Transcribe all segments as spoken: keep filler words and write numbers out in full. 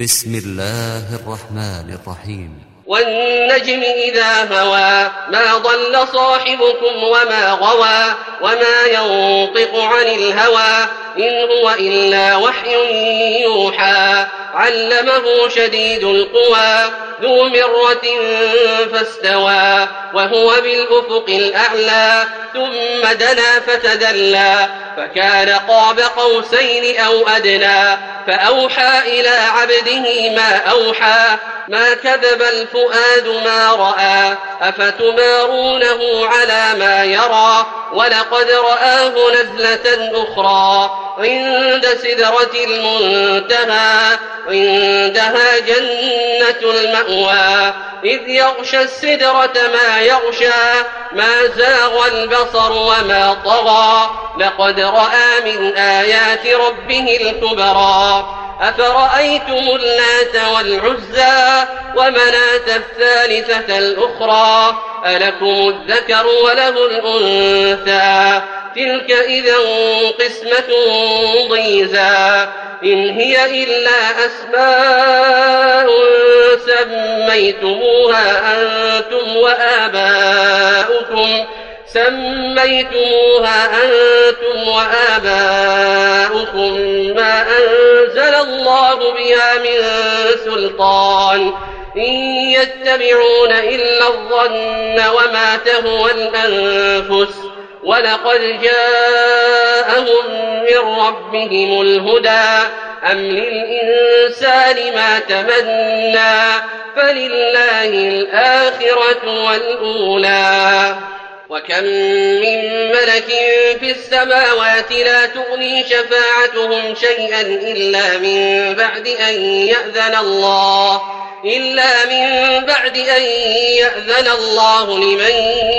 بسم الله الرحمن الرحيم. والنجم إذا هوى ما ضل صاحبكم وما غوى وما ينطق عن الهوى إن هو إلا وحي يوحى علمه شديد القوى ذو مرة فاستوى وهو بالأفق الأعلى ثم دنا فتدلى فكان قاب قوسين أو أدنى فأوحى إلى عبده ما أوحى ما كذب الفؤاد ما رأى أفتمارونه على ما يرى ولقد رآه نزلة أخرى عند سدرة المنتهى عندها جنة المأوى إذ يغشى السدرة ما يغشى ما زاغ البصر وما طغى لقد رأى من آيات ربه الكبرى أفرأيتم اللات والعزى ومناة الثالثة الأخرى ألكم الذكر وله الأنثى تلك إذا قسمة ضيزى إن هي إلا أسماء سميتموها أنتم وآباؤكم سميتموها أنتم وآباؤكم ما أنزل الله بها من سلطان إن يتبعون إلا الظن وما تهوى الأنفس ولقد جاءهم من ربهم الهدى أم للإنسان ما تمنى فلله الآخرة والأولى وكم من ملك في السماوات لا تغني شفاعتهم شيئا إلا من بعد أن يأذن الله إلا من بعد أن يأذن الله لمن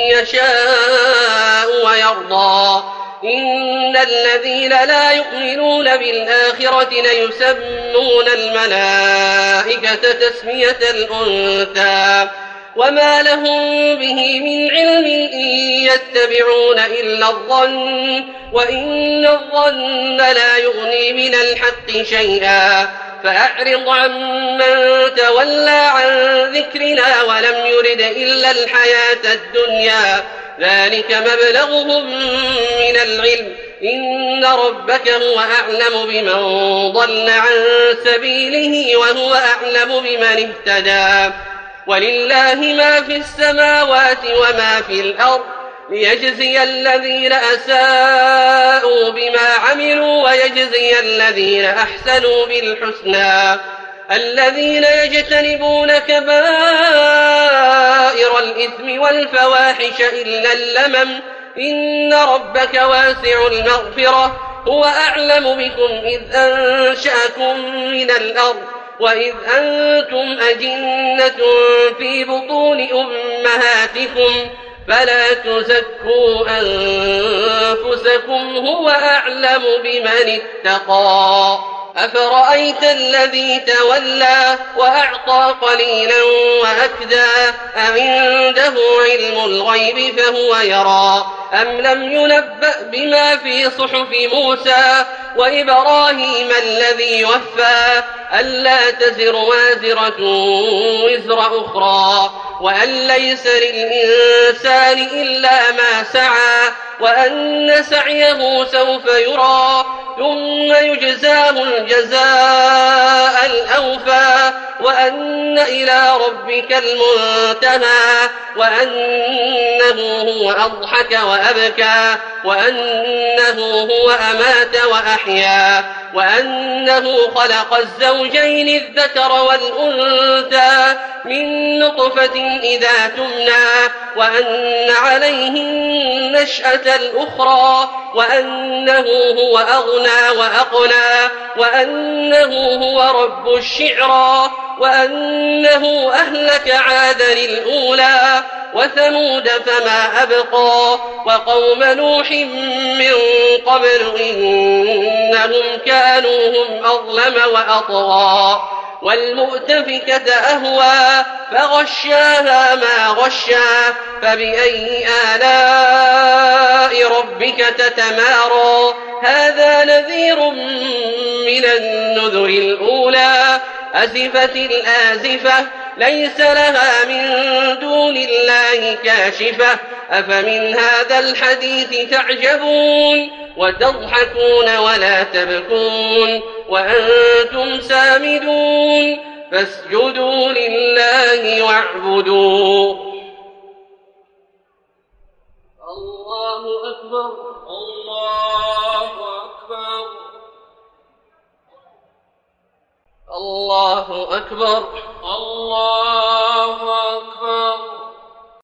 يشاء ويرضى إن الذين لا يؤمنون بالآخرة ليسمون الملائكة تسمية الأنثى وما لهم به من علم إن يتبعون إلا الظن وإن الظن لا يغني من الحق شيئا فأعرض عمن تولى عن ذكرنا ولم يرد إلا الحياة الدنيا ذلك مبلغهم من العلم إن ربك هو أعلم بمن ضل عن سبيله وهو أعلم بمن اهتدى ولله ما في السماوات وما في الأرض ليجزي الذين أساءوا بما عملوا ويجزي الذين أحسنوا بالحسنى الذين يجتنبون كبائر الإثم والفواحش إلا اللمم إن ربك واسع المغفرة هو أعلم بكم إذ أنشأكم من الأرض وإذ أنتم أجنة في بطون أمهاتكم فلا تزكوا أنفسكم هو أعلم بمن اتقى أفرأيت الذي تولى وأعطى قليلا وأكدى أعنده علم الغيب فهو يرى أم لم ينبأ بما في صحف موسى وإبراهيم الذي وفى ألا تزر وازرة وزر أخرى وأن ليس للإنسان إلا ما سعى وأن سعيه سوف يرى ثم يجزاه الجزاء الأوفى وأن إلى ربك المنتهى وأنه هو أضحك وأبكى وأنه هو أمات وأحيا وأنه خلق الزوجين الذكر والأنثى من نطفة إذا تمنى وأن عليه النشأة الأخرى وأنه هو أغنى وأقنى وأنه هو رب الشعرى وأنه أهلك عادا الأولى وثمود فما أبقى وقوم نوح من قبل إنهم كانوا هم أظلم وأطغى والمؤتفكة أهوى فغشاها ما غشا فبأي آلاء ربك تتمارى هذا نذير من النذر الأولى أزفت الآزفة ليس لها من دون الله كاشفة أفمن هذا الحديث تعجبون وتضحكون ولا تبكون وأنتم سامدون فاسجدوا لله واعبدوا. الله أكبر الله أكبر الله أكبر الله أكبر